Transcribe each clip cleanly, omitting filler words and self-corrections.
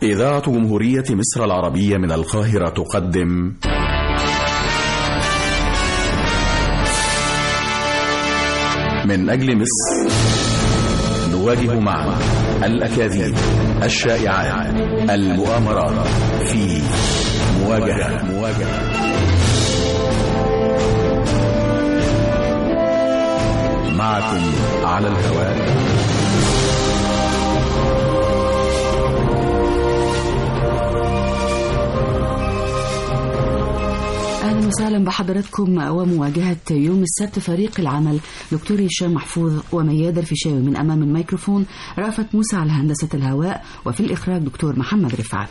إذاعة جمهورية مصر العربية من القاهرة تقدم من أجل مصر، نواجه معا الأكاذيب، الشائعات، المؤامرات في مواجهة. معكم على الهواء أهلا وسهلا بحضراتكم. ومواجهة يوم السبت فريق العمل دكتور هشام محفوظ وميادة الفيشاوي من أمام الميكروفون، رأفت موسى على هندسة الهواء، وفي الإخراج دكتور محمد رفعت.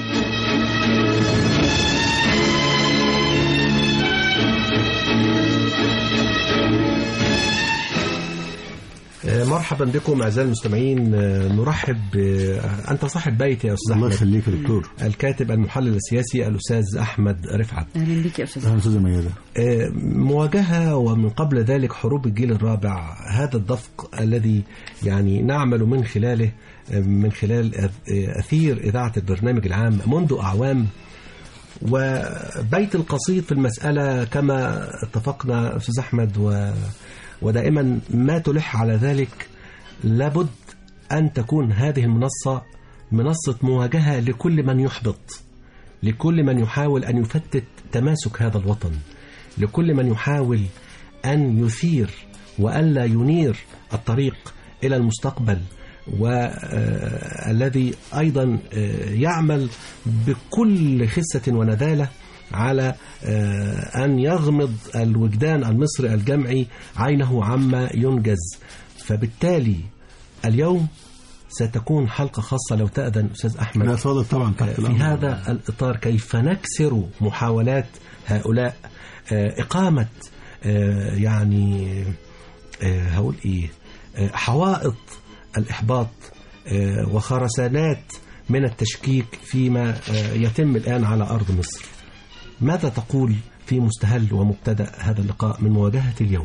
مرحبا بكم أعزائي المستمعين. نرحب أنت صاحب بيت يا أستاذ أحمد. الله يخليك يا دكتور. الكاتب المحلل السياسي الأستاذ أحمد رفعت. أهلا بك يا أستاذ. أهلا أستاذ ميادة. مواجهة ومن قبل ذلك حروب الجيل الرابع، هذا الدفق الذي يعني نعمل من خلال أثير إذاعة البرنامج العام منذ أعوام. وبيت القصيد في المسألة كما اتفقنا أستاذ أحمد، ودائما ما تلح على ذلك، لابد أن تكون هذه المنصة منصة مواجهة لكل من يحبط، لكل من يحاول أن يفتت تماسك هذا الوطن، لكل من يحاول أن يثير وألا ينير الطريق إلى المستقبل، والذي أيضا يعمل بكل خسة وندالة على أن يغمض الوجدان المصري الجمعي عينه عما ينجز. فبالتالي اليوم ستكون حلقة خاصة لو تأذن أستاذ أحمد. لا صادق طبعا. في هذا الإطار كيف نكسر محاولات هؤلاء إقامة يعني هقول إيه حوائط الإحباط وخرسانات من التشكيك فيما يتم الآن على أرض مصر. ماذا تقول في مستهل ومبتدأ هذا اللقاء من مواجهة اليوم؟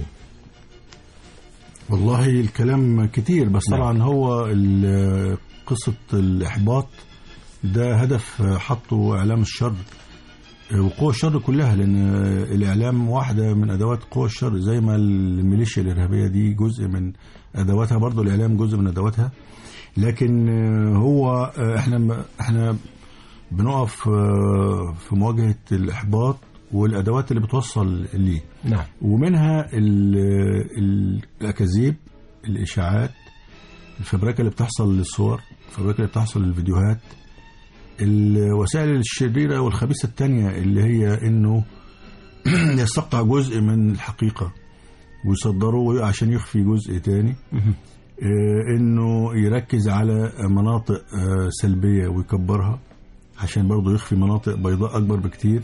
والله الكلام كتير، بس طبعا هو قصة الإحباط ده هدف حطه إعلام الشر وقوى الشر كلها، لأن الإعلام واحدة من أدوات قوى الشر، زي ما الميليشيا الإرهابية دي جزء من أدواتها، برضو الإعلام جزء من أدواتها. لكن هو احنا بنقف في مواجهة الإحباط والأدوات اللي بتوصل ليه. نعم. ومنها الأكاذيب، الإشاعات، الفبركة اللي بتحصل للصور، الفبركة اللي بتحصل للفيديوهات، الوسائل الشريرة والخبيثة التانية اللي هي إنه يستقطع جزء من الحقيقة ويصدره عشان يخفي جزء تاني، إنه يركز على مناطق سلبية ويكبرها عشان برضو يخفي مناطق بيضاء أكبر بكتير.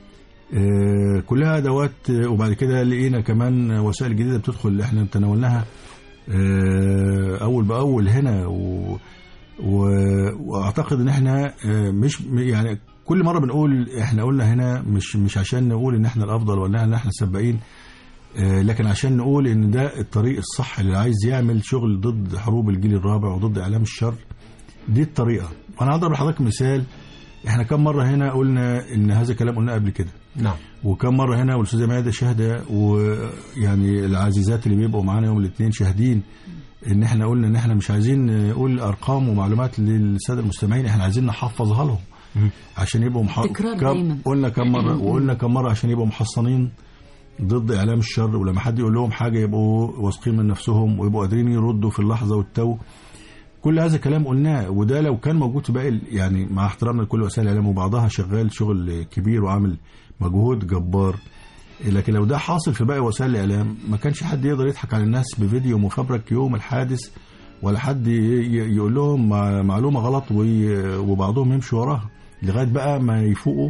كلها أدوات. وبعد كده لقينا كمان وسائل جديدة بتدخل اللي احنا تناولناها أول بأول هنا، وأعتقد إن احنا مش يعني كل مرة بنقول احنا قلنا هنا مش عشان نقول إن احنا الأفضل ولا إن احنا سباقين، لكن عشان نقول إن ده الطريق الصح اللي عايز يعمل شغل ضد حروب الجيل الرابع وضد إعلام الشر. دي الطريقة. وأنا هضرب لحضرتك مثال. احنا كم مرة هنا قلنا ان هذا الكلام قلنا قبل كده. نعم. وكم مرة هنا والأستاذة ميادة شاهدة، ويعني العزيزات اللي بيبقوا معانا يوم الاثنين شاهدين ان احنا قلنا ان احنا مش عايزين نقول ارقام ومعلومات للسادة المستمعين، احنا عايزين نحفظها لهم عشان يبقوا قلنا كم مرة وقلنا كم مرة عشان يبقوا محصنين ضد اعلام الشر، ولما حد يقول لهم حاجة يبقوا واثقين من نفسهم ويبقوا قادرين يردوا في اللحظة والتو. كل هذا الكلام قلناه، وده لو كان موجود في باقي يعني مع احترامنا لكل وسائل الاعلام وبعضها شغال شغل كبير وعامل مجهود جبار، لكن لو ده حاصل في باقي وسائل الاعلام ما كانش حد يقدر يضحك على الناس بفيديو مفبرك يوم الحادث، ولا حد يقول لهم معلومة غلط وبعضهم يمشي وراها لغاية بقى ما يفوقوا،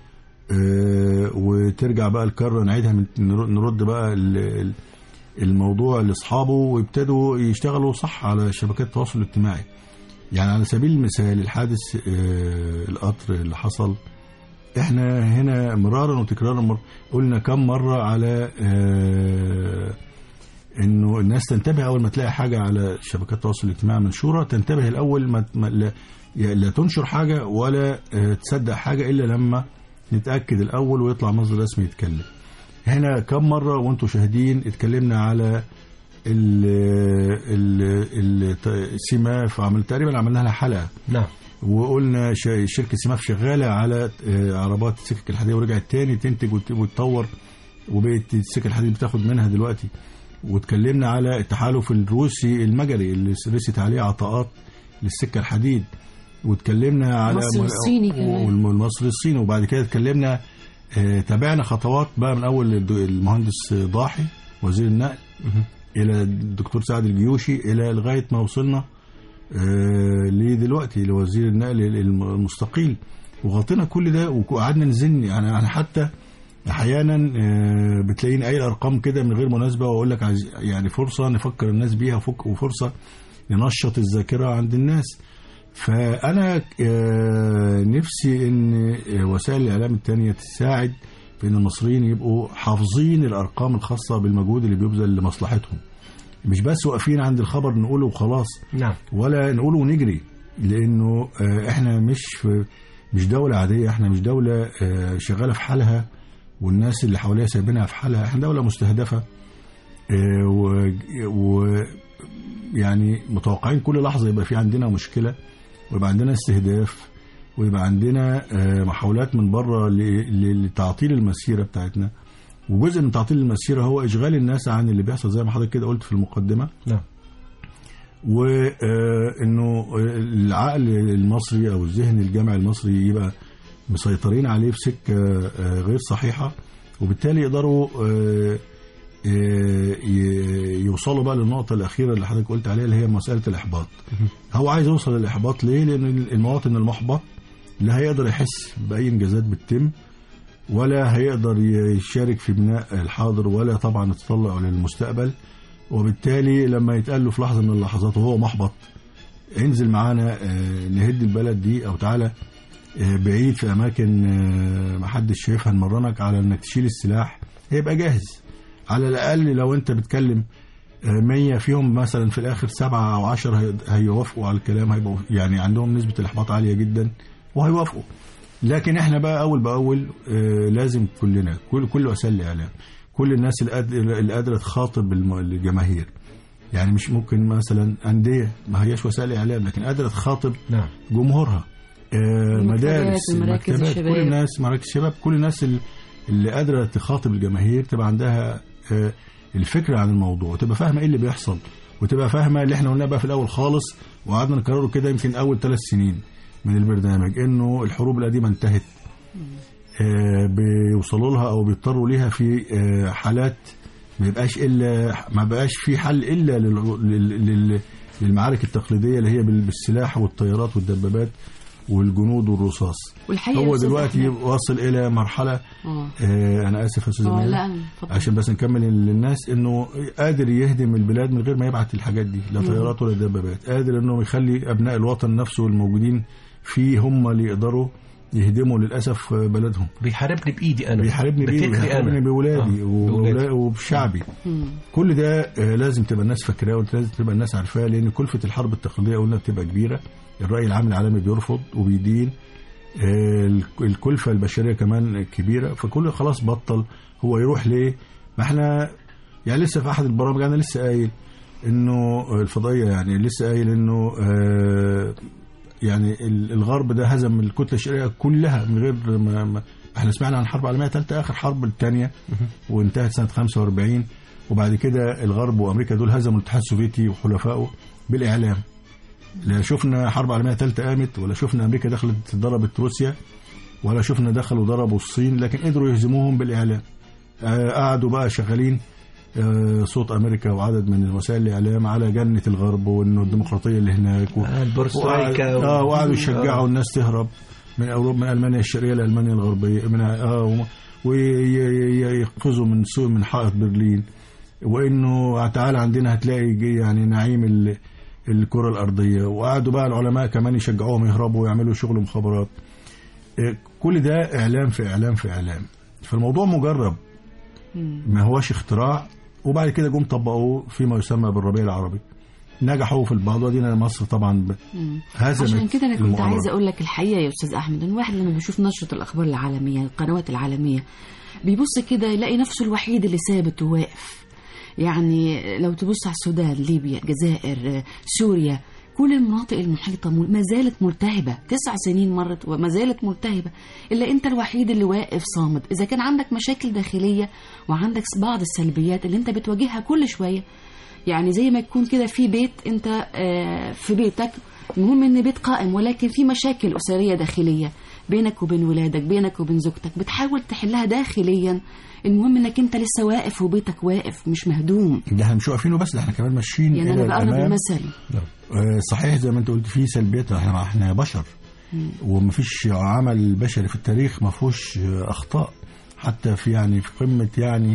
وترجع بقى الكرة نعيدها نرد بقى الموضوع لاصحابه ويبتدوا يشتغلوا صح على شبكات التواصل الاجتماعي. يعني على سبيل المثال الحادث القطر اللي حصل، احنا هنا مرارا وتكرارا قلنا كم مرة على انه الناس تنتبه اول ما تلاقي حاجة على شبكات التواصل الاجتماعي منشورة، تنتبه الاول لا تنشر حاجة ولا تصدق حاجة إلا لما نتأكد الأول ويطلع مصدر رسمي يتكلم. هنا كم مرة وانتم شاهدين اتكلمنا على السماف، تقريبا عملنا لها حلقة. نعم. وقلنا شركة سماف شغالة على عربات السكك الحديدية ورجعت تاني تنتج وتطور، وبقت السكك الحديدية بتاخد منها دلوقتي. واتكلمنا على التحالف الروسي المجري اللي رست عليه عطاءات للسكة الحديد، واتكلمنا على مصر الصيني كمان والمصري الصيني. وبعد كده اتكلمنا تابعنا خطوات بقى من أول المهندس ضاحي وزير النقل إلى الدكتور سعد الجيوشي إلى لغاية ما وصلنا لدلوقتي لوزير النقل المستقيل، وغطينا كل ده وقعدنا نزن. يعني أنا حتى أحيانا بتلاقيني أي أرقام كده من غير مناسبة وأقول لك يعني فرصة نفكر الناس بيها وفرصة ننشط الذاكرة عند الناس. فأنا نفسي إن وسائل الإعلام التانية تساعد في إن المصريين يبقوا حافظين الأرقام الخاصة بالمجهود اللي بيبذل لمصلحتهم، مش بس واقفين عند الخبر نقوله وخلاص. نعم. ولا نقوله ونجري، لأنه إحنا مش دولة عادية، إحنا مش دولة شغالة في حالها والناس اللي حواليها سايبينها في حالها. إحنا دولة مستهدفة، يعني متوقعين كل لحظة يبقى في عندنا مشكلة ويبقى عندنا استهداف ويبقى عندنا محاولات من بره لتعطيل المسيرة بتاعتنا. وجزء من تعطيل المسيرة هو إشغال الناس عن اللي بيحصل زي ما حضرتك كده قلت في المقدمة. نعم. وإنه العقل المصري أو الذهن الجامعي المصري يبقى مسيطرين عليه في سكة غير صحيحة، وبالتالي يقدروا يوصلوا بقى للنقطة الأخيرة اللي حضرتك قلت عليها اللي هي مسألة الإحباط. هو عايز يوصل للإحباط ليه؟ لأن المواطن المحبط لا هيقدر يحس بأي إنجازات بتتم، ولا هيقدر يشارك في بناء الحاضر، ولا طبعا يتطلع للمستقبل. وبالتالي لما يتقال له في لحظة من اللحظات وهو محبط انزل معانا نهد البلد دي، أو تعالى بعيد في أماكن محدش شايفها نمرنك على أنك تشيل السلاح، هيبقى جاهز. على الأقل لو أنت بتكلم 100 فيهم مثلا في الآخر 7 أو 10 هيوافقوا على الكلام، هيبقوا يعني عندهم نسبة الإحباط عالية جدا وهيوافقوا. لكن احنا بقى أول بأول لازم كلنا كل وسائل الإعلام، كل الناس اللي قادرة تخاطب الجماهير، يعني مش ممكن مثلا أندية ما هياش وسائل إعلام لكن قادرة تخاطب جمهورها، مدارس، مكتبات، كل الناس، مراكز الشباب، كل الناس اللي قادرة تخاطب الجماهير تبقى عندها الفكرة عن الموضوع، وتبقى فاهمة ايه اللي بيحصل، وتبقى فاهمة اللي احنا قلناه بقى في الأول خالص وقعدنا نكرره كده يمكن أول 3 سنين من البرنامج، انه الحروب القديمة انتهت، بيوصلوا لها او بيضطروا ليها في حالات ما بقاش في حل الا للمعارك التقليدية اللي هي بالسلاح والطيارات والدبابات والجنود والرصاص. هو دلوقتي واصل الى مرحله انا اسف يا استاذ عشان بس نكمل للناس انه قادر يهدم البلاد من غير ما يبعت الحاجات دي، لا طيارات ولا دبابات، قادر انه يخلي ابناء الوطن نفسه الموجودين فيه هم اللي يقدروا يهدموا للاسف بلدهم. بيحاربني بايدي انا، بيحاربني بولادي وبشعبي. كل ده لازم تبقى الناس فاكراه ولازم تبقى الناس عارفاه، لان كلفه الحرب التقليديه قلنا بتبقى كبيره، الرأي العام العالمي بيرفض وبيدين، الكلفة البشرية كمان كبيرة، فكل خلاص بطل هو يروح ليه. ما احنا يعني لسه في أحد البرامج أنا لسه قايل إنه الفضائية، يعني لسه قايل إنه يعني الغرب ده هزم الكتلة الشرقية كلها من غير ما احنا سمعنا عن الحرب العالمية الثالثة آخر حرب الثانية وانتهت سنة 45، وبعد كده الغرب وأمريكا دول هزموا الاتحاد السوفيتي وحلفائه بالإعلام. لا شفنا حرب عالمية ثالثة قامت، ولا شفنا أمريكا دخلت ضربت روسيا، ولا شفنا دخلوا ضربوا الصين، لكن قدروا يهزموهم بالإعلام. قعدوا بقى شغالين صوت أمريكا وعدد من وسائل الإعلام على جنة الغرب وإنه الديمقراطية اللي هناك وقعدوا يشجعوا الناس تهرب من أوروبا، من ألمانيا الشرقية لألمانيا الغربية، ويقفزوا من حائط برلين، وإنه تعالى عندنا هتلاقي يعني نعيم الكرة الأرضية. وقعدوا بقى العلماء كمان يشجعوهم يهربوا ويعملوا شغل مخابرات. كل ده إعلام في إعلام في إعلام، فالموضوع مجرب ما هوش اختراع. وبعد كده جم طبقوه فيما يسمى بالربيع العربي، نجحوا في الموضوع دي. مصر طبعا عشان كده انا كنت عايزه اقول لك الحقيقه يا استاذ احمد، ان الواحد لما بيشوف نشره الاخبار العالميه القنوات العالميه بيبص كده يلاقي نفسه الوحيد اللي ثابت وواقف. يعني لو تبص على السودان، ليبيا، الجزائر، سوريا، كل المناطق المحيطة ما زالت ملتهبة. 9 سنين مرت وما زالت ملتهبة، إلا أنت الوحيد اللي واقف صامد. إذا كان عندك مشاكل داخلية وعندك بعض السلبيات اللي أنت بتواجهها كل شوية، يعني زي ما يكون كده في بيت أنت في بيتك، المهم أن بيت قائم ولكن في مشاكل أسرية داخلية بينك وبين ولادك، بينك وبين زوجتك، بتحاول تحلها داخليا. المهم انك انت لسه واقف وبيتك واقف مش مهدوم. ده احنا مش واقفين وبس، ده احنا كمان ماشيين يعني انا بقرب المثل. صحيح زي ما انت قلت، في سلبيات، احنا بشر ومفيش عمل بشري في التاريخ ما فيهوش اخطاء. حتى في يعني في قمه يعني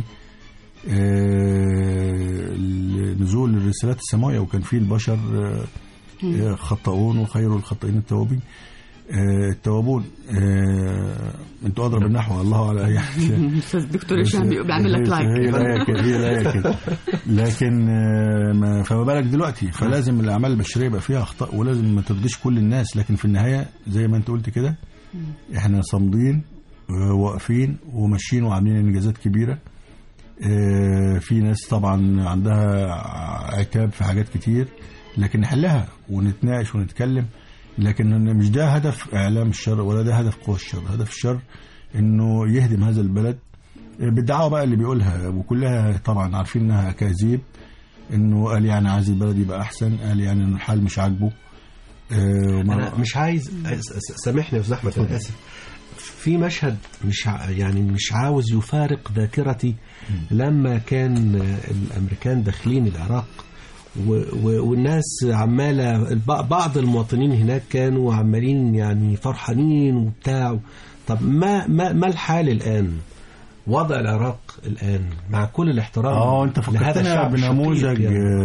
نزول الرسالات السماويه، وكان في البشر خطاؤون وخير الخطائين التوابون. انتوا اضرب النحو الله على يعني استاذ الدكتور هشام بيعمل لك لايك. هي الايه كده لكن فما بالك دلوقتي. فلازم الاعمال البشريه يبقى فيها اخطاء، ولازم ما ترضيش كل الناس، لكن في النهايه زي ما انت قلت كده احنا صامدين واقفين وماشيين وعاملين انجازات كبيره. في ناس طبعا عندها عتاب في حاجات كتير، لكن نحلها ونتناقش ونتكلم. لكن مش ده هدف إعلام الشر ولا ده هدف قوى الشر. هدف الشر إنه يهدم هذا البلد بالدعوة بقى اللي بيقولها، وكلها طبعا عارفين إنها كاذيب. إنه قال يعني عايز البلد يبقى أحسن، قال يعني إن الحال مش عاجبه. أنا مش عايز، سامحني يا أستاذ أحمد أنا آسف، في مشهد مش عاوز يفارق ذاكرتي. لما كان الأمريكان داخلين العراق والناس عمالة، بعض المواطنين هناك كانوا عمالين يعني فرحانين وبتاع. طب ما الحال الآن؟ وضع العراق الآن مع كل الاحترام انت فكرتنا بنموذج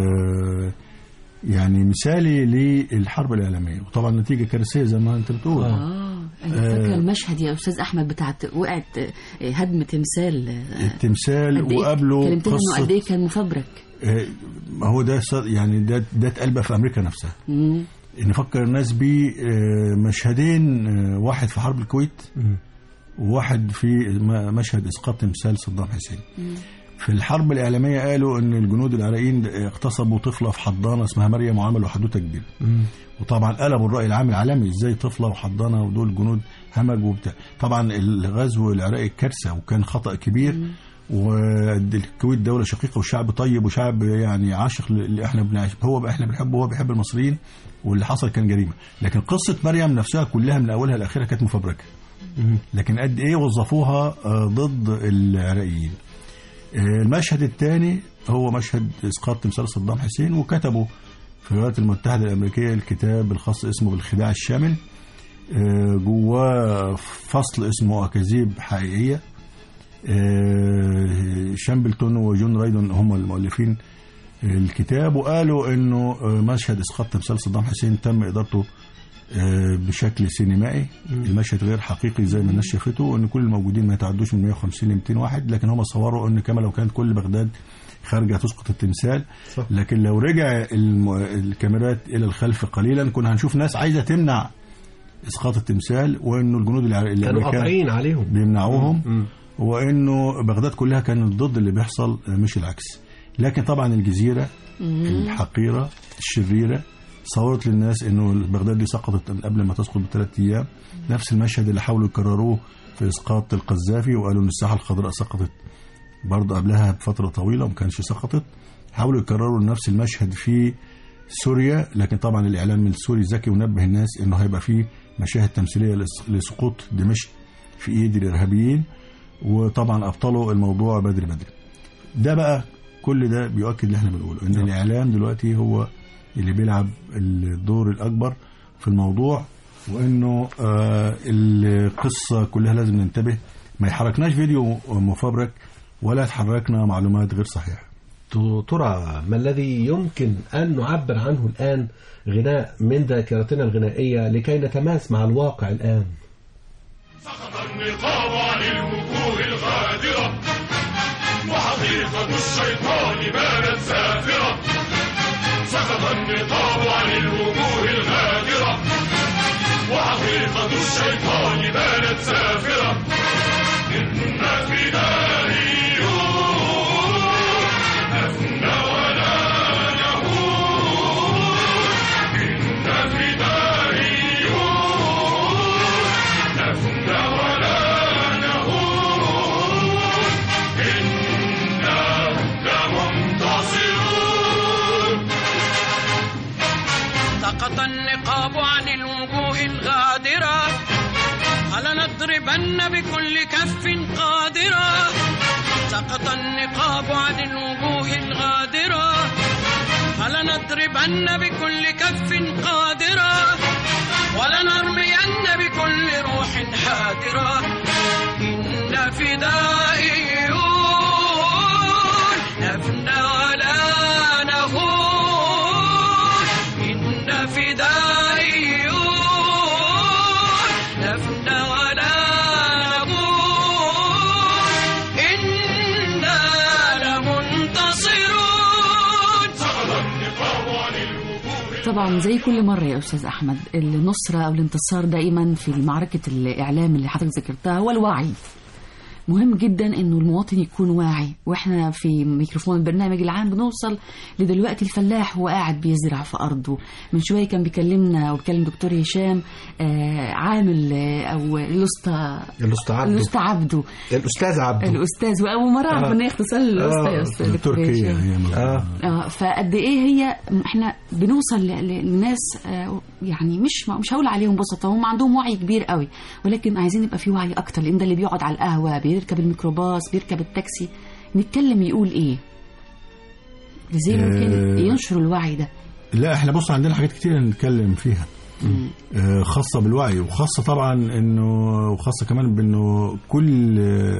يعني مثالي للحرب الإعلامية، وطبعا نتيجة كارثية زي ما انت بتقول. أنا فاكر المشهد يا أستاذ أحمد بتاعت وقعت هدم التمثال وقابله كلمتني إنه قد إيه كان مفبرك. هو ده يعني ده اتقلب في أمريكا نفسها. نفكر الناس بمشهدين، واحد في حرب الكويت وواحد في مشهد إسقاط تمثال صدام حسين. في الحرب الإعلامية قالوا إن الجنود العراقيين اغتصبوا طفلة في حضانة اسمها مريم وعملوا حدوتة كبيرة. وطبعا قلبوا الرأي العام العالمي، إزاي طفلة وحضانة ودول جنود همجوا وبتاع. طبعا الغزو العراقي كارثة وكان خطأ كبير. والكويت دولة شقيقة وشعب طيب وشعب يعني عاشق اللي احنا احنا بنحبه وهو بيحب المصريين، واللي حصل كان جريمة. لكن قصة مريم نفسها كلها من أولها لآخرها كانت مفبركة. لكن قد إيه وظفوها ضد العراقيين. المشهد الثاني هو مشهد إسقاط تمثال صدام حسين، وكتبوا في الولايات المتحدة الأمريكية الكتاب الخاص اسمه بالخداع الشامل. جواه فصل اسمه أكاذيب حقيقية. شامبلتون وجون رايدون هم المؤلفين الكتاب، وقالوا انه مشهد اسقاط تمثال صدام حسين تم ادارته بشكل سينمائي. المشهد غير حقيقي زي ما الناس شافته، وان كل الموجودين ما يتعدوش من 150 ل 200 واحد. لكن هم صوروا ان كما لو كانت كل بغداد خارجه تسقط التمثال. لكن لو رجع الكاميرات الى الخلف قليلا كنا هنشوف ناس عايزه تمنع اسقاط التمثال، وانه الجنود كانوا قاطعين عليهم بيمنعوهم. وانه بغداد كلها كانت ضد اللي بيحصل مش العكس. لكن طبعا الجزيرة الحقيرة الشريرة صورت للناس انه بغداد دي سقطت قبل ما تسقط ب3 ايام. نفس المشهد اللي حاولوا يكرروه في اسقاط القذافي، وقالوا ان الساحة الخضراء سقطت برضه قبلها بفترة طويلة وما كانش سقطت. حاولوا يكرروا نفس المشهد في سوريا، لكن طبعا الاعلام السوري ذكي ونبه الناس انه هيبقى فيه مشاهد تمثيلية لسقوط دمشق في ايد الارهابيين، وطبعا ابطلوا الموضوع بدري. ده بقى كل ده بيؤكد اللي احنا بنقوله، ان الاعلام دلوقتي هو اللي بيلعب الدور الاكبر في الموضوع، وانه القصه كلها لازم ننتبه، ما يحركناش فيديو مفبرك ولا تحركنا معلومات غير صحيحه. ترى ما الذي يمكن ان نعبر عنه الان غناء من ذاكرتنا الغنائيه لكي نتماس مع الواقع الان؟ سقط النقاب عن الوجوه الغادرة وحقيقة الشيطان بانت سافرة. سقط النقاب عن الوجوه الغادرة وحقيقة الشيطان بانت سافرة إن فدائيون نفنى ولا نهون إن فدائيون نفنى ولا نهون إنا لمنتصرون. سقط النقاب عن الوجوه الغادرة فلنضربن بكل كف قادرة. سقط النقاب عن الوجوه الغادرة فلنضربن بكل كف قادرة ولنرمين بكل روح حادرة. إن فدائيون نفنى ولا نهون إن فدائيون نفنى ولا نهون إنا لمنتصرون. سقط النقاب عن الوجوه. طبعا زي كل مرة يا أستاذ أحمد، النصرة أو الانتصار دائما في معركة الإعلام اللي حضرتك ذكرتها هو الوعي. مهم جدا انه المواطن يكون واعي، واحنا في ميكروفون البرنامج العام بنوصل لدلوقتي الفلاح هو قاعد بيزرع في ارضه. من شويه كان بيكلمنا وبيكلم دكتور هشام عامل او الاسطى عبده الاستاذ عبده الاستاذ، واول مره اعرف ان هي اختصار الاسطى يا استاذ تركيا هي فقد ايه هي احنا بنوصل لناس يعني مش هقول عليهم بسطة، هم عندهم وعي كبير قوي، ولكن عايزين يبقى في وعي اكتر، لان ده اللي بيقعد على القهوه بيركب الميكروباص بيركب التاكسي نتكلم يقول ايه ازاي ممكن ينشروا الوعي ده. لا احنا بص عندنا حاجات كتير نتكلم فيها خاصة بالوعي، وخاصة طبعا انه وخاصة كمان بانه كل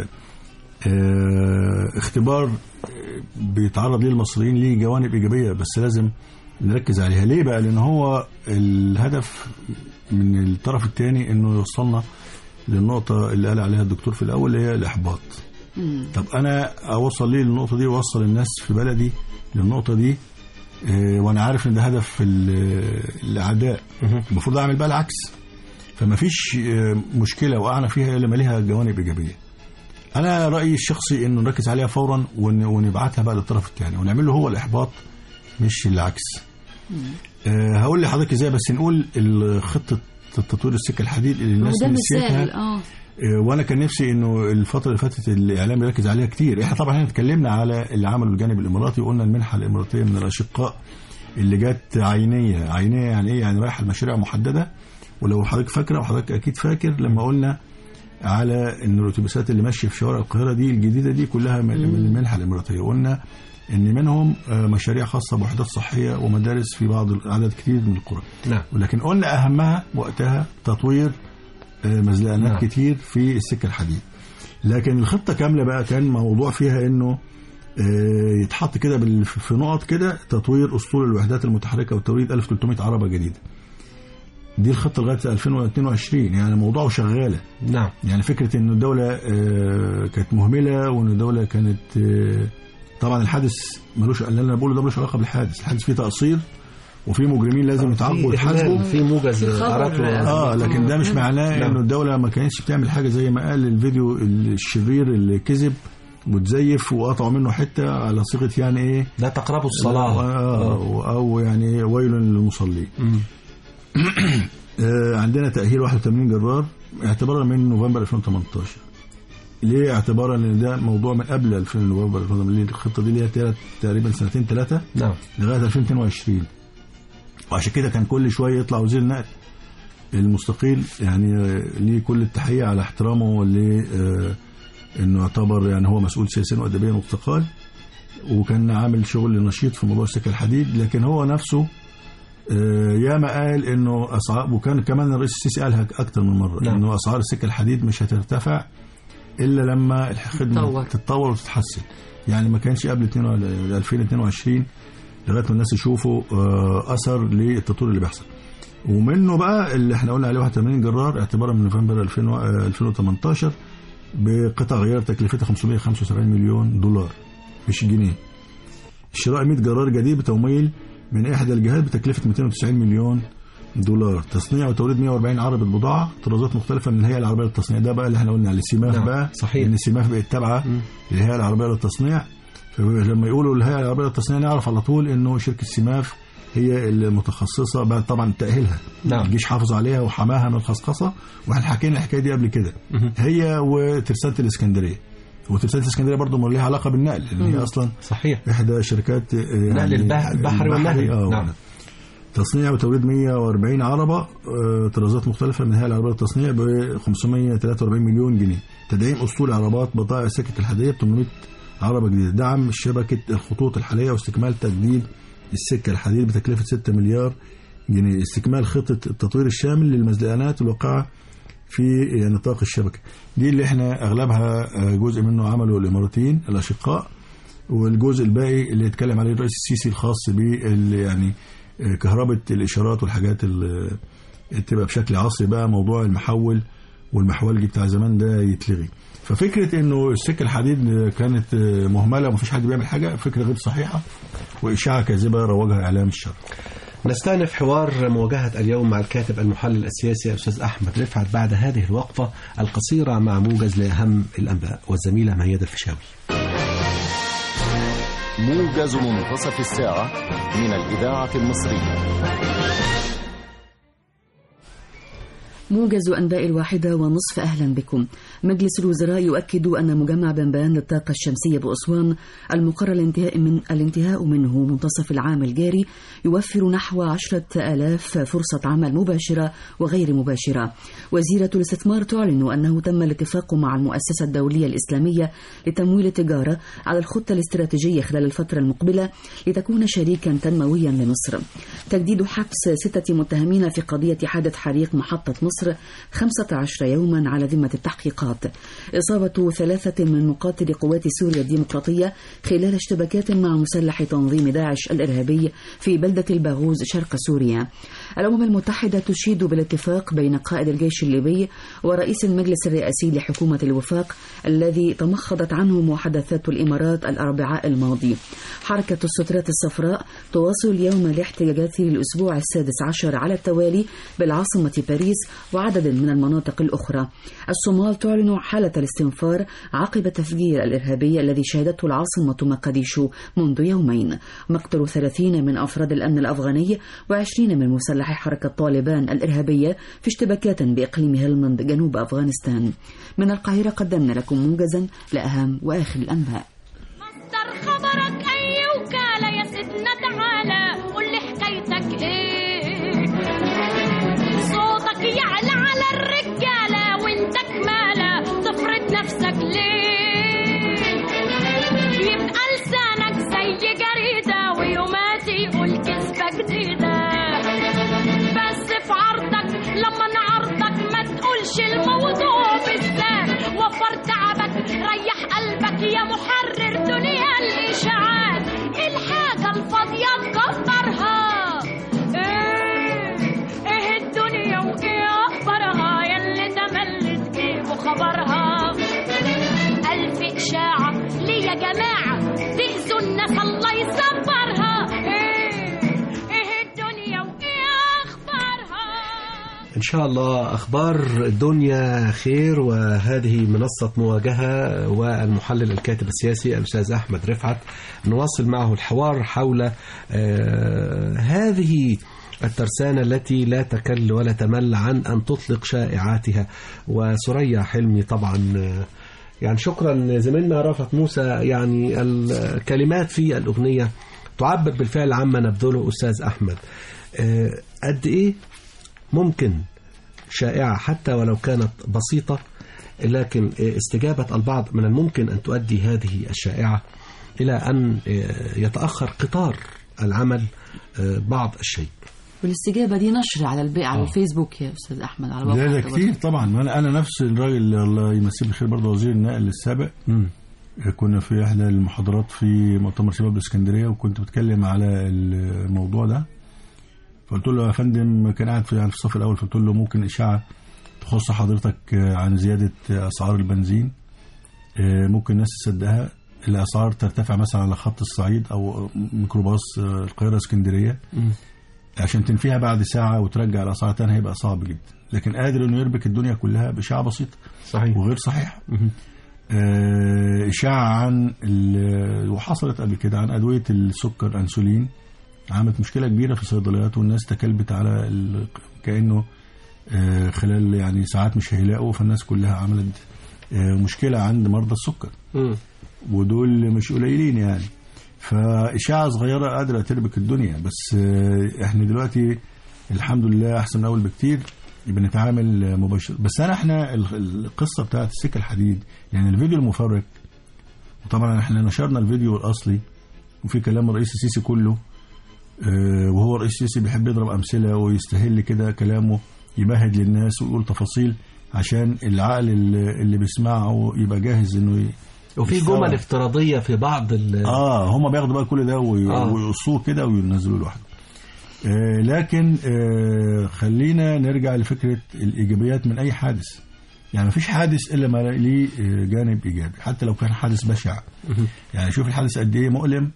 اختبار بيتعرض ليه المصريين ليه جوانب ايجابية، بس لازم نركز عليها. ليه بقى؟ لان هو الهدف من الطرف الثاني انه يوصلنا للنقطة اللي قال عليها الدكتور في الاول اللي هي الاحباط. طب انا اوصل ليه للنقطة دي واوصل الناس في بلدي للنقطة دي وانا عارف ان ده هدف الاعداء، المفروض اعمل بقى العكس. فما فيش مشكلة وقعنا فيها الا ما ليها جوانب ايجابية. انا رايي الشخصي انه نركز عليها فورا ونبعتها بقى للطرف الثاني ونعمل له هو الاحباط مش العكس. هقول لحضرتك ازاي، بس نقول خطة تطوير السكة الحديد اللي الناس نسيتها. وانا كان نفسي انه الفتره اللي فاتت الاعلام يركز عليها كتير. احنا طبعا اتكلمنا على اللي عمله الجانب الاماراتي وقلنا المنحه الاماراتيه من الاشقاء اللي جت عينيه يعني ايه؟ يعني رايحه لمشاريع محدده. ولو حضرتك فاكره وحضرتك اكيد فاكر لما قلنا على ان الاتوبيسات اللي ماشيه في شوارع القاهره دي الجديده دي كلها من المنحه الاماراتيه، قلنا ان منهم مشاريع خاصه بوحدات صحيه ومدارس في بعض عدد كتير من القرى. نعم. ولكن قلنا اهمها وقتها تطوير مزلقانات كتير في السكة الحديد. لكن الخطة كاملة بقى كان موضوع فيها انه يتحط كده في نقط كده تطوير اسطول الوحدات المتحركة وتوريد 1300 عربة جديدة. دي الخطة لغاية 2022، يعني موضوعه شغالة. نعم. يعني فكرة انه الدولة كانت مهملة وان الدولة كانت طبعا الحادث ملوش، اللي انا بقوله ده ملوش علاقة بالحادث، الحادث فيه تقصير وفي مجرمين لازم يتعاقبوا ويتحاسبوا، في موجز لكن ده مش معناه انه الدوله ما كانتش بتعمل حاجه زي ما قال الفيديو الشرير اللي كذب وتزيف وقطعوا منه حته على صيغه يعني ايه لا تقربوا الصلاه او يعني ويل للمصلين. عندنا تاهيل 81 جرار اعتبارا من نوفمبر 2018. ليه اعتبارا ان ده موضوع من قبل 2000 نوفمبر 2018؟ الخطه دي ليها تقريبا سنتين ثلاثه لغايه 2022. وعشان كده كان كل شوية يطلع وزير النقل المستقيل يعني ليه كل التحية على احترامه انه يعتبر يعني هو مسؤول سياسيا وادبيا واستقال، وكان عامل شغل نشيط في موضوع السكة الحديد. لكن هو نفسه ياما قال انه اسعار، وكان كمان الرئيس السيسي قالها اكتر من مرة. نعم. انه اسعار السكة الحديد مش هترتفع الا لما الخدمة تتطور وتتحسن. يعني ما كانش قبل 2022 لغايه ما الناس يشوفوا اثر للتطوير اللي بيحصل. ومنه بقى اللي احنا قلنا عليه 81 جرار اعتبارا من نوفمبر 2018 بقطع غيار تكلفتها 575 مليون دولار مش جنيه. شراء 100 جرار جديد بتمويل من إحدى الجهات بتكلفة 290 مليون دولار، تصنيع وتوريد 140 عربة بضاعة، طرازات مختلفة من الهيئة العربية للتصنيع. ده بقى اللي احنا قلنا على السماف. نعم. بقى صحيح. لأن السماف بقت تابعة للهيئة العربية للتصنيع، فلما يقولوا الهيئة العربية للتصنيع نعرف على طول إنه شركة سماف هي المتخصصة بعد طبعا تأهيلها. نعم. الجيش حافظ عليها وحماها من الخصخصة، واحنا حكينا الحكاية دي قبل كده. هي وترسانة الإسكندرية، وترسانة الإسكندرية برضو لها علاقة بالنقل، لأن هي أصلا صحيح إحدى شركات نقل البحر والنقل. نعم. تصنيع وتوريد 140 عربة، طرازات مختلفة من الهيئة العربية للتصنيع ب 543 مليون جنيه. تدعيم أسطول عربات بضائع السكك الحديدية ب 800 عربة جديدة. دعم شبكة الخطوط الحالية واستكمال تجديد السكة الحديد بتكلفة 6 مليار جنيه. استكمال خطة التطوير الشامل للمزلقانات الواقعة في نطاق الشبكة. دي اللي احنا أغلبها جزء منه عمله الإماراتيين الأشقاء، والجزء الباقي اللي يتكلم عليه الرئيس السيسي الخاص يعني كهرباء الإشارات والحاجات اللي تبقى بشكل عصري. بقى موضوع المحول والمحولجي بتاع زمان ده يتلغي. ففكرة انه السكة الحديد كانت مهملة ومفيش حد بيعمل حاجة، فكرة غير صحيحة وإشاعة كاذبة روجها إعلام الشر. نستأنف حوار مواجهة اليوم مع الكاتب المحلل السياسي الأستاذ أحمد رفعت بعد هذه الوقفة القصيرة مع موجز لأهم الأنباء، والزميلة ميادة الفيشاوي. موجز منتصف الساعة من الإذاعة المصرية. موجز أنباء 1:30. أهلا بكم. مجلس الوزراء يؤكد أن مجمع بنبان للطاقة الشمسية بأسوان المقرر الانتهاء منه منتصف العام الجاري يوفر نحو 10,000 فرصة عمل مباشرة وغير مباشرة. وزيرة الاستثمار تعلن أنه تم الاتفاق مع المؤسسة الدولية الإسلامية لتمويل التجارة على الخطة الاستراتيجية خلال الفترة المقبلة لتكون شريكا تنمويا لمصر. تجديد حبس 6 متهمين في قضية حادث حريق محطة مصر 15 يوما على ذمة التحقيقات. إصابة 3 من مقاتلي قوات سوريا الديمقراطية خلال اشتباكات مع مسلح تنظيم داعش الإرهابي في بلدة الباغوز شرق سوريا. الأمم المتحدة تشيد بالاتفاق بين قائد الجيش الليبي ورئيس المجلس الرئاسي لحكومة الوفاق الذي تمخضت عنه محادثات الإمارات الأربعاء الماضي. حركة السترات الصفراء تواصل اليوم الاحتجاجات للأسبوع 16 على التوالي بالعاصمة باريس وعدد من المناطق الأخرى. الصومال تعلن حالة الاستنفار عقب التفجير الإرهابي الذي شهدته العاصمة مقديشو منذ يومين. مقتل 30 من أفراد الأمن الأفغاني و20 من مسلحي حركة طالبان الإرهابية في اشتباكات بإقليم هلمند جنوب أفغانستان. من القاهرة قدمنا لكم موجزا لأهم وآخر الأنباء. مصدر خبرك أي وكالة يا سيدنا، تعالى قول لي حكايتك إيه، صوتك يعلى على الرجالة وانت كمالة تفرض نفسك ليه، يبقى لسانك زي جريدة ويوماتي يقول كذبة جديدة، بس في عرضك لما نعرضك ما تقولش الموضوع بالذات، وفر تعبك ريح قلبك يا محرر دنيا الإشاعات، الحاجة الفاضية تكبرها، ايه الدنيا وايه اخبارها ياللي تملي تجيبوا خبرها، 1000 إشاعة ليه يا جماعة تأذوا الناس الله يصبرها، ايه الدنيا وايه اخبارها. إن شاء الله أخبار الدنيا خير. وهذه منصة مواجهة والمحلل الكاتب السياسي الأستاذ أحمد رفعت نواصل معه الحوار حول هذه الترسانة التي لا تكل ولا تمل عن أن تطلق شائعاتها. وسرية حلمي طبعا يعني شكرا زميلنا رافت موسى، يعني الكلمات في الأغنية تعبر بالفعل عما نبذله أستاذ أحمد. قد إيه ممكن شائعة حتى ولو كانت بسيطة، لكن استجابة البعض من الممكن أن تؤدي هذه الشائعة إلى أن يتأخر قطار العمل بعض الشيء. والاستجابة دي نشر على الفيسبوك يا أستاذ أحمد على موقع ده كتير طبعا. أنا نفس الراجل اللي الله يمسيه بالخير برضه وزير النقل السابق، كنا في إحدى المحاضرات في مؤتمر شباب الإسكندرية وكنت بتكلم على الموضوع ده، فقلت له يا فندم، كان قاعد في الصف الأول، فقلت له ممكن إشاعة تخص حضرتك عن زيادة أسعار البنزين ممكن الناس تصدقها، الاسعار ترتفع مثلا على خط الصعيد او ميكروباص القاهره اسكندريه، عشان تنفيها بعد ساعه وترجع الاسعار تاني هيبقى صعب جدا. لكن قادر انه يربك الدنيا كلها باشاعه بسيطه صحيح وغير صحيح. اشاعه عن وحصلت قبل كده عن ادويه السكر انسولين، عملت مشكله كبيره في الصيدليات والناس تكلبت على كانه خلال يعني ساعات مش هيلاقوا، فالناس كلها عملت مشكله عند مرضى السكر ودول مش قليلين يعني. فاشاعه صغيره قادره تربك الدنيا. بس احنا دلوقتي الحمد لله احسن من اول بكتير، بنتعامل مباشر. بس احنا القصه بتاعت السكه الحديد يعني الفيديو المفبرك، وطبعا احنا نشرنا الفيديو الاصلي وفي كلام الرئيس السيسي كله، وهو الرئيس السيسي بيحب يضرب امثله ويستهل كده كلامه، يمهد للناس ويقول تفاصيل عشان العقل اللي بيسمعه يبقى جاهز انه وفي جمل افتراضيه في بعض هم بياخدوا بقى كل ده ويقصوه كده وينزلوه لوحده. لكن خلينا نرجع لفكره الايجابيات من اي حادث. يعني مفيش حادث الا ما ليه جانب ايجابي حتى لو كان حادث بشع. يعني شوف الحادث قد ايه مؤلم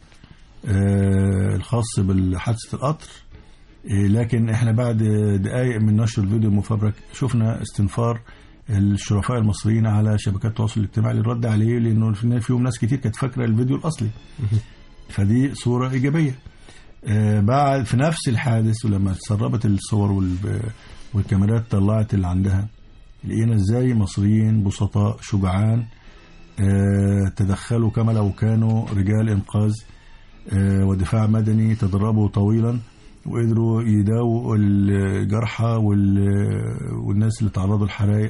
الخاص بالحادثه القطر، لكن احنا بعد دقائق من نشر الفيديو المفبرك شفنا استنفار الشرفاء المصريين على شبكات التواصل الاجتماعي للرد عليه، لانه فيهم ناس كتير كانت فاكره الفيديو الاصلي. فدي صوره ايجابيه. بعد في نفس الحادث ولما تسربت الصور والكاميرات طلعت اللي عندها، لقينا ازاي مصريين بسطاء شجعان تدخلوا كما لو كانوا رجال انقاذ ودفاع مدني تدربوا طويلا وقدروا يداووا الجرحى والناس اللي تعرضوا للحرائق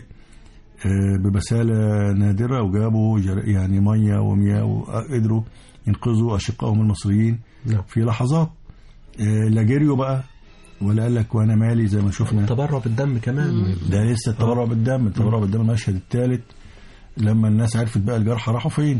ببسالة نادرة، وجابوا يعني مية ومياه وقدروا ينقذوا أشقائهم المصريين في لحظات. لا جريوا بقى ولا قال لك وانا مالي زي ما شفنا. تبرع بالدم كمان ده لسه التبرع بالدم. التبرع بالدم المشهد الثالث لما الناس عرفت بقى الجرحى راحوا فين،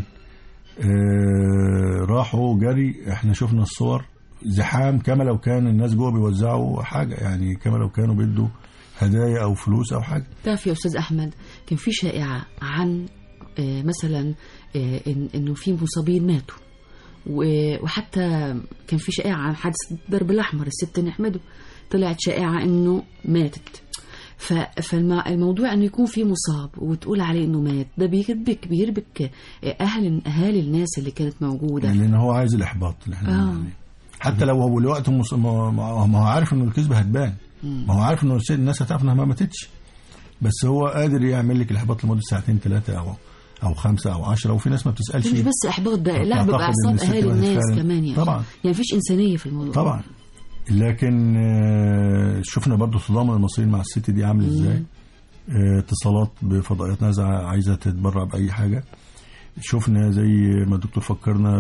راحوا جري. احنا شفنا الصور زحام كما لو كان الناس جوه بيوزعوا حاجة، يعني كما لو كانوا بيدوا هدايا أو فلوس أو حاجة. تعرف يا أستاذ أحمد كان في شائعة عن مثلا إنه في مصابين ماتوا، وحتى كان في شائعة عن حادث الدرب الأحمر الست نحمده طلعت شائعة إنه ماتت. فالموضوع إنه يكون في مصاب وتقول عليه إنه مات ده بيربك أهالي الناس اللي كانت موجودة، يعني لأن هو عايز الإحباط اللي احنا حتى لو هو الوقت ما هو عارف إنه الكذبة هتبان، ما هو عارف إنه الناس هتعرف إنها ما ماتتش، بس هو قادر يعمل لك الإحباط لمدة ساعتين 3 أو 5 أو 10. وفي ناس ما بتسألش مش بس إحباط ده لعب بأعصاب أهالي الناس كمان يعني. طبعا يعني مفيش إنسانية في الموضوع طبعا. لكن شفنا برضو تضامن المصريين مع الست دي عامل ازاي. اتصالات بفضائيات نازعة عايزة تتبرع بأي حاجة. شفنا زي ما الدكتور فكرنا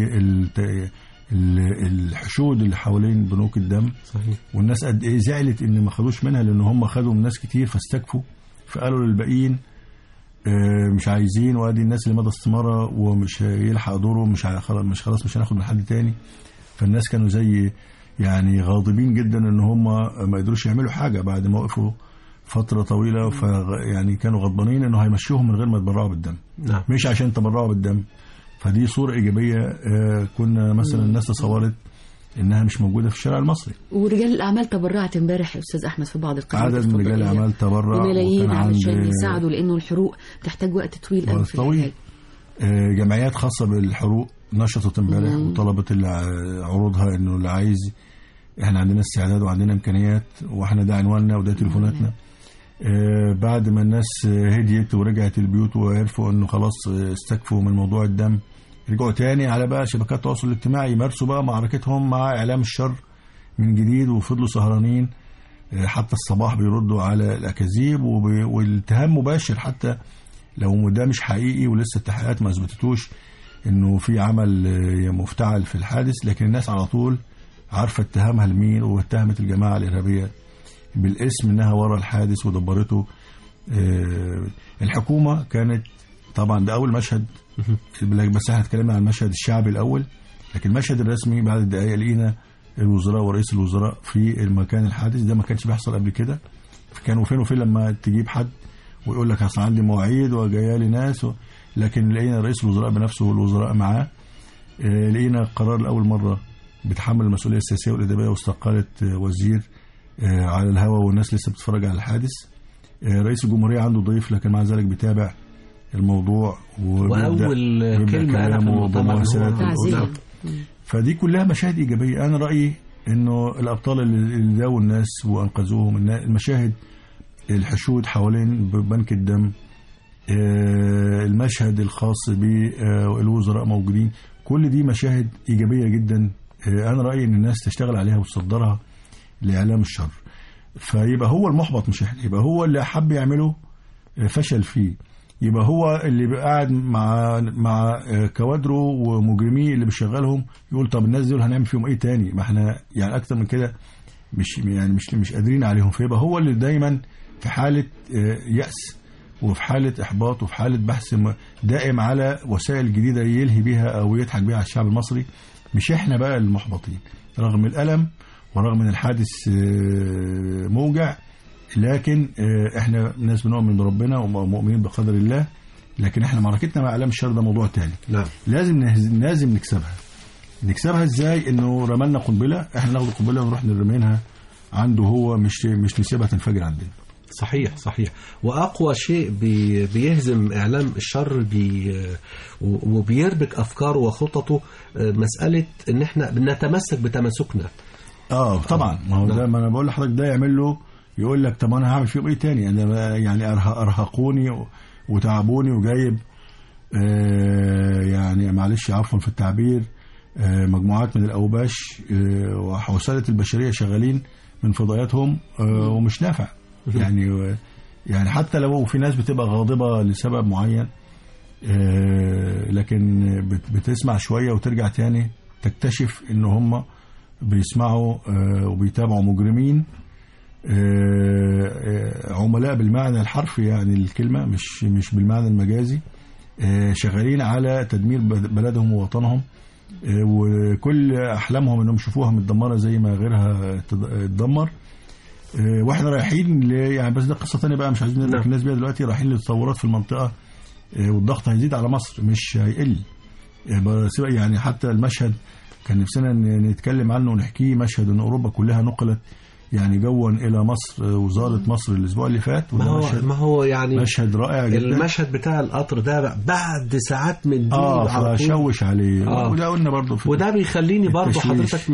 بالحشود اللي حوالين بنوك الدم. صحيح. والناس قد ايه زعلت ان ما خدوش منها لان هم خدوا من ناس كتير فاستكفوا، فقالوا للباقيين مش عايزين، وادي الناس اللي مدى استمارة ومش هيلحق دوره، مش خلاص مش هناخد من حد تاني. فالناس كانوا زي يعني غاضبين جدا ان هم ما قدروش يعملوا حاجة بعد ما وقفوا فترة طويلة. يعني كانوا غضبانين انه هيمشيهم من غير ما يتبرعوا بالدم. نعم. مش عشان تبرعوا بالدم. فدي صورة ايجابية. كنا مثلا الناس تصورت انها مش موجودة في الشارع المصري. ورجال الاعمال تبرعت امبارح يا استاذ احمد في بعض القنوات عدد من رجال الاعمال تبرع وملايين علشان يساعدوا، لانه الحروق تحتاج وقت طويل قوي في طويل. جمعيات خاصة بالحروق نشطت امبارح وطلبت عروضها انه اللي عايز، احنا عندنا استعداد وعندنا امكانيات واحنا ده عنواننا وده تليفوناتنا. بعد ما الناس هديت ورجعت البيوت وعرفوا انه خلاص استكفوا من موضوع الدم، رجعوا تاني على بقى شبكات التواصل الاجتماعي يمارسوا بقى معركتهم مع اعلام الشر من جديد، وفضلوا سهرانين حتى الصباح بيردوا على الاكاذيب والاتهام مباشر، حتى لو ده مش حقيقي ولسه التحقيقات ما اثبتتوش انه في عمل مفتعل في الحادث، لكن الناس على طول عارفه اتهامها لمين، واتهمت الجماعه الارهابيه بالاسم انها ورا الحادث ودبرته. الحكومه كانت طبعا ده اول مشهد، بس احنا اتكلمنا عن المشهد الشعبي الاول، لكن المشهد الرسمي بعد الدقائق لقينا الوزراء ورئيس الوزراء في المكان الحادث. ده ما كانش بيحصل قبل كده. كانوا فين وفين لما تجيب حد ويقول لك اصل عندي مواعيد وجايه لي ناس لكن لقينا رئيس الوزراء بنفسه والوزراء معاه. لقينا قرار لأول مرة بتحمل المسؤولية السياسية والإدارية واستقالت وزير على الهواء والناس لسه بتتفرج على الحادث. رئيس الجمهورية عنده ضيف لكن مع ذلك بيتابع الموضوع وأول كلمة بمؤثرات. فدي كلها مشاهد إيجابية. أنا رأيي إنه الأبطال اللي داووا الناس وأنقذوهم، المشاهد الحشود حوالين بنك الدم، المشهد الخاص بالوزراء موجودين، كل دي مشاهد إيجابية جدا. أنا رأيي إن الناس تشتغل عليها وتصدرها لإعلام الشر. فيبقى هو المحبط مش إحنا، يبقى هو اللي حب يعمله فشل فيه، يبقى هو اللي قاعد مع كوادره ومجرميه اللي بيشغلهم يقول طب الناس دول هنعمل فيهم ايه تاني؟ ما احنا يعني اكتر من كده مش قادرين عليهم. فيبقى هو اللي دايما في حالة يأس وفي حالة إحباط وفي حالة بحث دائم على وسائل جديدة يلهي بها أو يضحك بها على الشعب المصري. مش إحنا بقى المحبطين رغم الألم ورغم أن الحادث موجع، لكن إحنا ناس بنؤمن بربنا ومؤمنين بقدر الله. لكن إحنا معركتنا مع إعلام الشر ده موضوع تاني. نعم. لازم نكسبها إزاي؟ إنه رملنا قنبلة، إحنا ناخد قنبلة ونروح نرمينها عنده هو، مش نسيبها تنفجر عندنا. صحيح. وأقوى شيء بيهزم إعلام الشر وبيربك أفكاره وخططه مسألة إن إحنا بنتمسك بتمسكنا. طبعا. ما هو ده، ما أنا بقول لحضرتك، ده يعمل له يقول لك طب أنا هعمل فيهم إيه تاني؟ أنا يعني أرهقوني وتعبوني وجايب يعني معلش عفوا في التعبير مجموعات من الأوباش وحوسلة البشرية شغالين من فضائياتهم ومش نافع. يعني حتى لو في ناس بتبقى غاضبة لسبب معين، لكن بتسمع شوية وترجع تاني تكتشف ان هم بيسمعوا وبيتابعوا مجرمين عملاء بالمعنى الحرفي يعني الكلمة، مش بالمعنى المجازي، شغالين على تدمير بلدهم ووطنهم، وكل أحلامهم انهم يشوفوها متدمرة زي ما غيرها تدمر. واحنا رايحين يعني بس ده قصة تانية بقى، مش عايزين نربك الناس بيها دلوقتي. رايحين للتطورات في المنطقة والضغط هيزيد على مصر مش هيقل. يعني حتى المشهد كان نفسنا نتكلم عنه ونحكيه، مشهد ان اوروبا كلها نقلت يعني جوا الى مصر، وزارة مصر الاسبوع اللي فات. ما هو يعني مشهد رائع جدا. المشهد بتاع القطر ده بعد ساعات من دي فشوش عليه. وده قلنا برضه وده بيخليني برضه حضرتك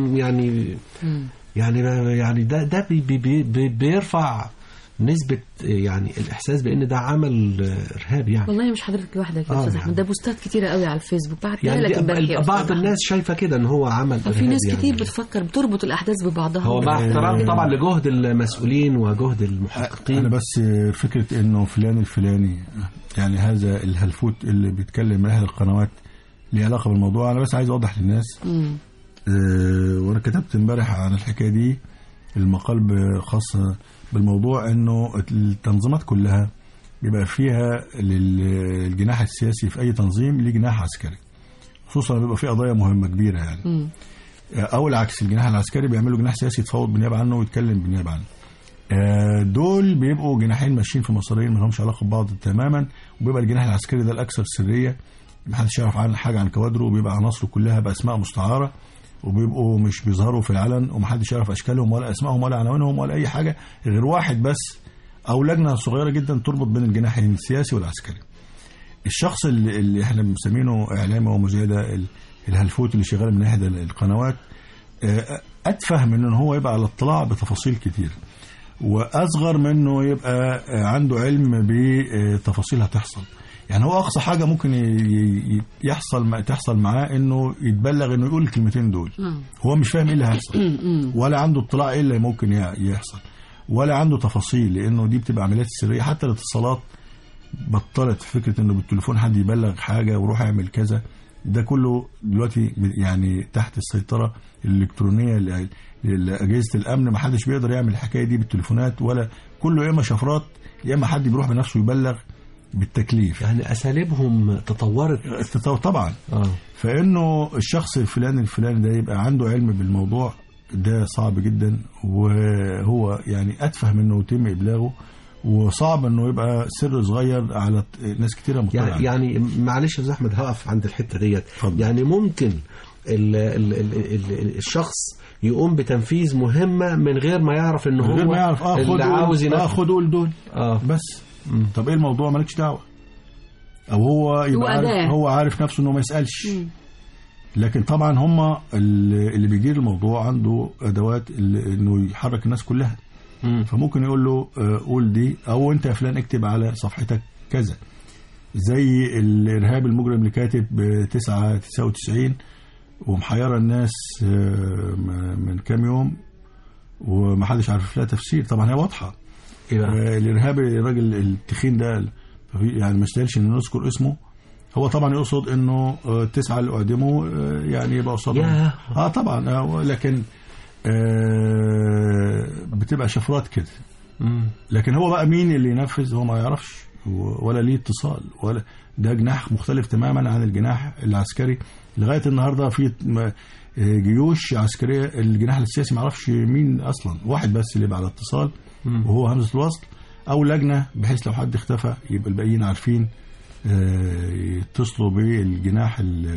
يعني ده بيرفع نسبة يعني الإحساس بأن ده عمل إرهابي يعني. والله مش حضرتك لوحدك يا أستاذ أحمد، ده بوستات كتيرة قوي على الفيسبوك بعتها لك امبارح. بعض الناس شايفة كده إن هو عمل إرهابي. في ناس كتير بتفكر بتربط الأحداث ببعضها. هو مع احترام طبعا لجهد المسؤولين وجهد المحققين. أنا بس فكرة إنه فلان الفلاني يعني هذا الهلفوت اللي بيتكلم من أهل القنوات ليه علاقة بالموضوع. أنا بس عايز أوضح للناس. وأنا كتبت امبارح عن الحكاية دي المقال خاص بالموضوع، انه التنظيمات كلها بيبقى فيها للجناح السياسي في اي تنظيم ليه جناح عسكري، خصوصا بيبقى فيه قضايا مهمة كبيرة يعني. او العكس، الجناح العسكري بيعملوا جناح سياسي يتفاوض بالنيابة عنه ويتكلم بالنيابة عنه. دول بيبقوا جناحين ماشيين في مسارين ما لهمش علاقة ببعض تماما. وبيبقى الجناح العسكري ده الاكثر سرية، محدش يعرف عنه حاجة عن كوادره، وبيبقى عناصره كلها باسماء مستعارة، وبيبقوا مش بيظهروا في العلن، ومحدش يعرف اشكالهم ولا اسمائهم ولا عناوينهم ولا اي حاجه غير واحد بس او لجنه صغيره جدا تربط بين الجناحين السياسي والعسكري. الشخص اللي احنا بنسمينه اعلامي ومذيع ده الهلفوت اللي شغال من احدى القنوات، اتفه من ان هو يبقى على اطلاع بتفاصيل كتير، واصغر منه يبقى عنده علم بتفاصيل هتحصل. يعني هو اقصى حاجه ممكن تحصل معاه انه يتبلغ انه يقول الكلمتين دول. هو مش فاهم ايه اللي هيحصل ولا عنده اطلاع ايه اللي ممكن يحصل ولا عنده تفاصيل، لانه دي بتبقى عمليات سريه. حتى الاتصالات بطلت فكره انه بالتليفون حد يبلغ حاجه وروح اعمل كذا، ده كله دلوقتي يعني تحت السيطره الالكترونيه لاجهزه الامن. ما حدش بيقدر يعمل الحكايه دي بالتليفونات، ولا كله يا اما شفرات يا اما حد بيروح بنفسه يبلغ بالتكليف. يعني أساليبهم تطورت طبعا. فإنه الشخص الفلاني ده يبقى عنده علم بالموضوع ده صعب جدا، وهو يعني أتفه منه يتم إبلاغه. وصعب انه يبقى سر صغير على ناس كتيره مطلعه. يعني معلش يا احمد هقف عند الحته ديت. يعني ممكن الشخص يقوم بتنفيذ مهمه من غير ما يعرف ان هو غير ما يعرف اللي عاوز ينفذ. خد دول بس. طب ايه الموضوع؟ مالكش دعوه. او هو يبقى هو عارف نفسه انه ما يسالش. لكن طبعا هم اللي بيدير الموضوع عنده ادوات انه يحرك الناس كلها. فممكن يقول له قول دي، او انت يا فلان اكتب على صفحتك كذا. زي الارهاب المجرم اللي كاتب 99 ومحيره الناس من كام يوم ومحدش عارف لها تفسير. طبعا هي واضحه. الارهاب الراجل التخين ده يعني ما يستاهلش ان نذكر اسمه. هو طبعا يقصد انه 9 اللي قدموا يعني يبقى قصادهم. طبعا لكن بتبقى شفرات كده. لكن هو بقى مين اللي ينفذ؟ هو ما يعرفش ولا ليه اتصال، ولا ده جناح مختلف تماما عن الجناح العسكري. لغايه النهارده في جيوش عسكريه الجناح السياسي ما يعرفش مين اصلا، واحد بس اللي يبقى على اتصال وهو همزه الوصل، او لجنه بحيث لو حد اختفى يبقى الباقيين عارفين يتصلوا بالجناح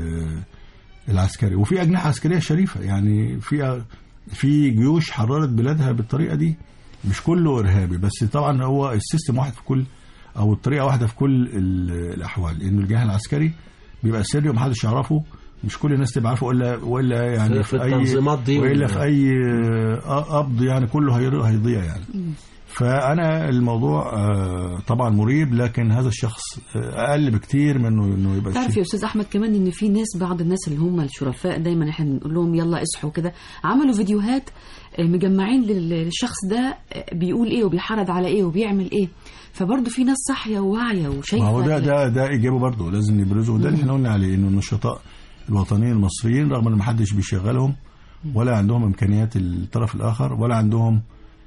العسكري. وفي اجنحه عسكريه شريفه، يعني في جيوش حررت بلادها بالطريقه دي. مش كله ارهابي، بس طبعا هو السيستم واحد في كل، او الطريقه واحده في كل الاحوال، انه الجناح العسكري بيبقى سري ومحدش يعرفه. مش كل الناس تبقى عارفه ولا يعني في التنظيمات دي والا في اي قبض يعني كله هيضيع يعني. فأنا الموضوع طبعا مريب، لكن هذا الشخص أقل بكتير منه إنه يبقى. تعرف يا أستاذ أحمد كمان إن في ناس، بعض الناس اللي هم الشرفاء دايما إحنا بنقول لهم يلا اصحوا كده، عملوا فيديوهات مجمعين للشخص ده بيقول إيه وبيحرض على إيه وبيعمل إيه. فبرضه في ناس صاحية وواعية وشايفة. هو ده إجابة برضه لازم نبرزه، وده اللي إحنا قلنا عليه، إنه النشطاء الوطنيين المصريين رغم إن محدش بيشغلهم ولا عندهم إمكانيات الطرف الآخر ولا عندهم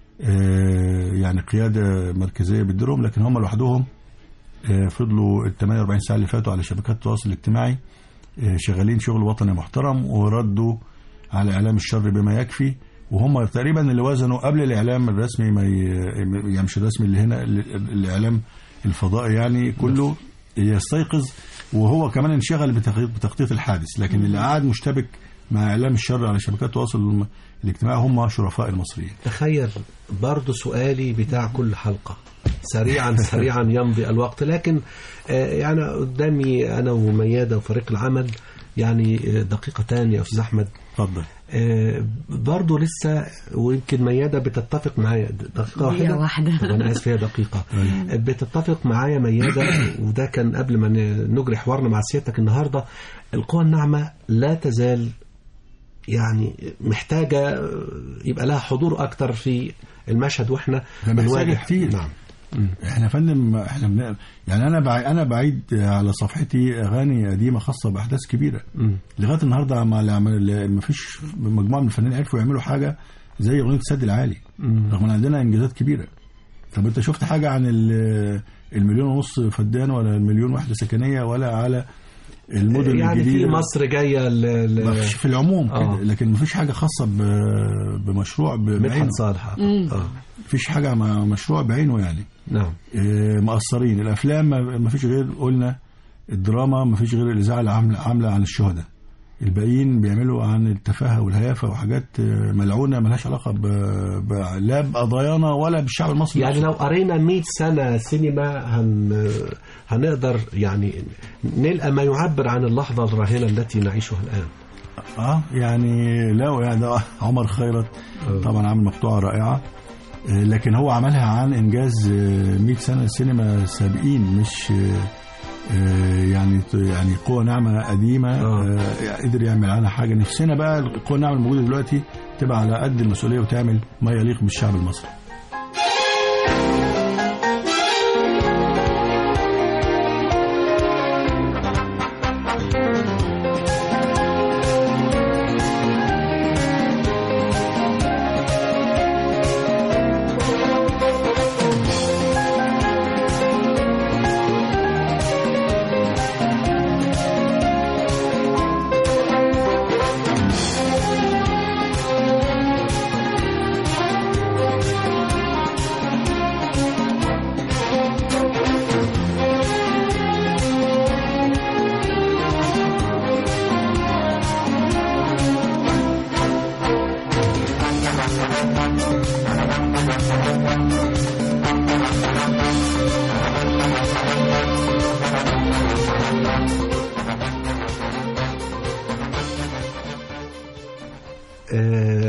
يعني قيادة مركزية بتديرهم، لكن هم لوحدهم فضلوا ال 48 ساعة اللي فاتوا على شبكات التواصل الاجتماعي شغالين شغل وطني محترم، وردوا على إعلام الشر بما يكفي. وهم تقريبا اللي وزنوا قبل الإعلام الرسمي، يعني مش الرسمي اللي هنا، الإعلام الفضائي يعني كله يستيقظ، وهو كمان انشغل بتغطية الحادث. لكن اللي قاعد مشتبك مع إعلام الشر على شبكات التواصل الاجتماعي هم شرفاء المصريين. تخيل برضو سؤالي بتاع كل حلقة، سريعا يمضي الوقت، لكن يعني قدامي أنا وميادة وفريق العمل يعني دقيقتان يا أستاذ أحمد. اتفضل. برضو لسه، ويمكن ميادة بتتفق معايا دقيقة واحدة. أنا آسف، هي دقيقة. بتتفق معايا ميادة، وده كان قبل ما نجري حوارنا مع سيادتك النهاردة. القوى الناعمة لا تزال يعني محتاجة يبقى لها حضور أكتر في المشهد، وإحنا بنواجه كتير. نعم. احنا فندم يعني انا بعيد على صفحتي اغاني قديمه خاصه باحداث كبيره. لغايه النهارده ما فيش مجموعه من الفنانين عرفوا يعملوا حاجه زي اغنيه السد العالي، رغم ان عندنا انجازات كبيره. طب انت شفت حاجه عن 1.5 مليون فدان، ولا 1 مليون وحده سكنيه، ولا على المدن يعني الجديدة؟ في مصر جايه في العموم كده، لكن مفيش حاجه خاصه بمشروع بعينه. صالحه. مفيش حاجه مشروع بعينه يعني. نعم. مقصرين. الافلام مفيش غير، قلنا الدراما مفيش غير الاذاعه اللي عامله عن الشهداء، الباقيين بيعملوا عن التفاهه والهيافه وحاجات ملعونه ملهاش علاقه لا بقضايانا ولا بالشعب المصري. يعني لو قرينا 100 سنه سينما هنقدر يعني نلقى ما يعبر عن اللحظه الراهنه التي نعيشها الان. يعني لو يعني عمر خيرت طبعا عامل مقطوعه رائعه، لكن هو عملها عن انجاز 100 سنه سينما سابقين، مش يعني قوة ناعمة قديمة قدر يعمل عنها حاجة. نفسنا بقى القوة الناعمة الموجودة دلوقتي تبقى على قد المسؤولية وتعمل ما يليق بالشعب المصري.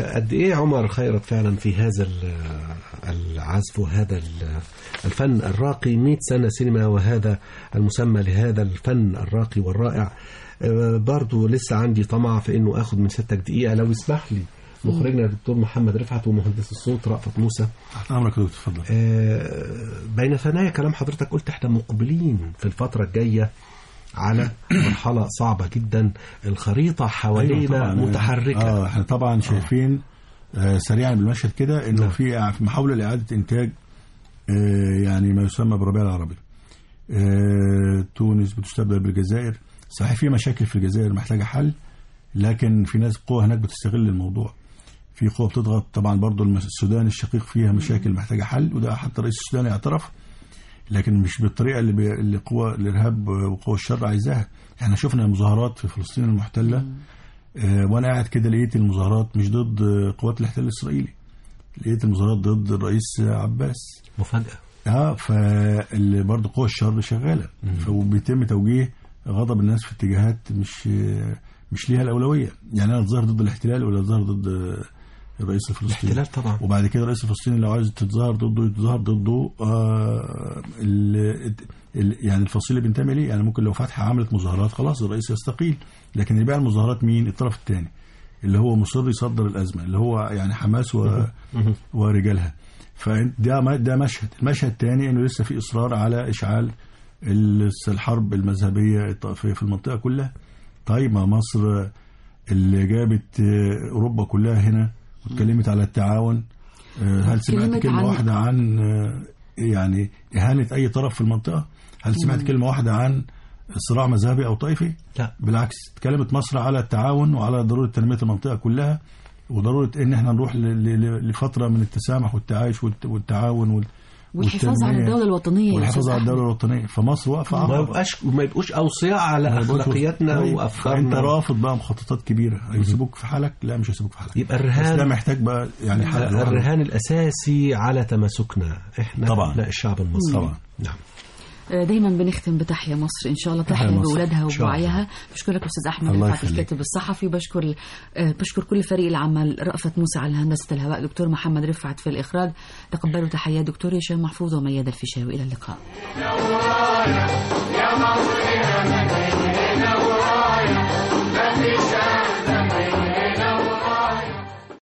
قد ايه عمر خيرت فعلا في هذا العزف وهذا الفن الراقي. 100 سنة سينما وهذا المسمى لهذا الفن الراقي والرائع. برضو لسه عندي طمع في انه اخد من 6 دقيقة لو يسمح لي مخرجنا الدكتور محمد رفعت ومهندس الصوت رأفت موسى. امرك يا دكتور، اتفضل. بين ثنايا كلام حضرتك قلت احنا مقبلين في الفترة الجاية على مرحلة صعبة جدا، الخريطة حوالينا متحركة. احنا طبعا شايفين سريعا بالمشهد كده انه في محاولة لإعادة انتاج يعني ما يسمى بالربيع العربي. تونس بتستبدل بالجزائر. صحيح في مشاكل في الجزائر محتاجة حل، لكن في ناس قوة هناك بتستغل الموضوع. في قوة بتضغط طبعا، برضو السودان الشقيق فيها مشاكل محتاجة حل، وده حتى رئيس السودان اعترف، لكن مش بالطريقة اللي قوى الإرهاب وقوى الشر عايزاها. احنا شفنا مظاهرات في فلسطين المحتلة، وانا قاعد كده لقيت المظاهرات مش ضد قوات الاحتلال الإسرائيلي، لقيت المظاهرات ضد الرئيس عباس مفاجأة. فاللي برضو قوى الشر شغالة، فبيتم توجيه غضب الناس في اتجاهات مش ليها الأولوية. يعني أنا أتظاهر ضد الاحتلال ولا أتظاهر ضد الرئيس الفلسطيني؟ الاحتلال طبعا. وبعد كده الرئيس الفلسطيني لو عايز تتظاهر ضده يتظاهر ضده. يعني الفصيل اللي بينتمي ليه، يعني ممكن لو فتحة عملت مظاهرات خلاص الرئيس يستقيل، لكن اللي بيع المظاهرات مين؟ الطرف الثاني اللي هو مصر يصدر الأزمة، اللي هو يعني حماس ورجالها. فده مشهد. المشهد الثاني انه لسه في اصرار على اشعال الحرب المذهبيه الطائفيه في المنطقه كلها. طيب ما مصر اللي جابت اوروبا كلها هنا واتكلمت على التعاون، هل سمعت كلمه واحده عن يعني اهانه اي طرف في المنطقه؟ هل سمعت كلمه واحده عن صراع مذهبي او طائفي؟ لا، بالعكس اتكلمت مصر على التعاون وعلى ضروره تنميه المنطقه كلها، وضرورة ان احنا نروح لفترة من التسامح والتعايش والتعاون والحفاظ على الدولة الوطنية. والحفاظ على الدولة الوطنية. فمصر واقفة ما يبقوش أوصياء على أخلاقياتنا وأفكارنا. انت رافض بقى مخططات كبيرة، هيسيبوك في حالك؟ لا مش هيسيبوك في حالك. يبقى الرهان ده محتاج بقى يعني الرهان الأساسي على تماسكنا احنا طبعا، لا الشعب المصري طبعا. نعم. دايما بنختم بتحيا مصر ان شاء الله، تحيا بأولادها وبوعيها. بشكرك استاذ احمد رفعت الكاتب الصحفي، بشكر كل فريق العمل، رأفت موسى على هندسة الهواء، دكتور محمد رفعت في الإخراج. تقبلوا تحيات دكتور هشام محفوظ وميادة الفيشاوي. إلى اللقاء.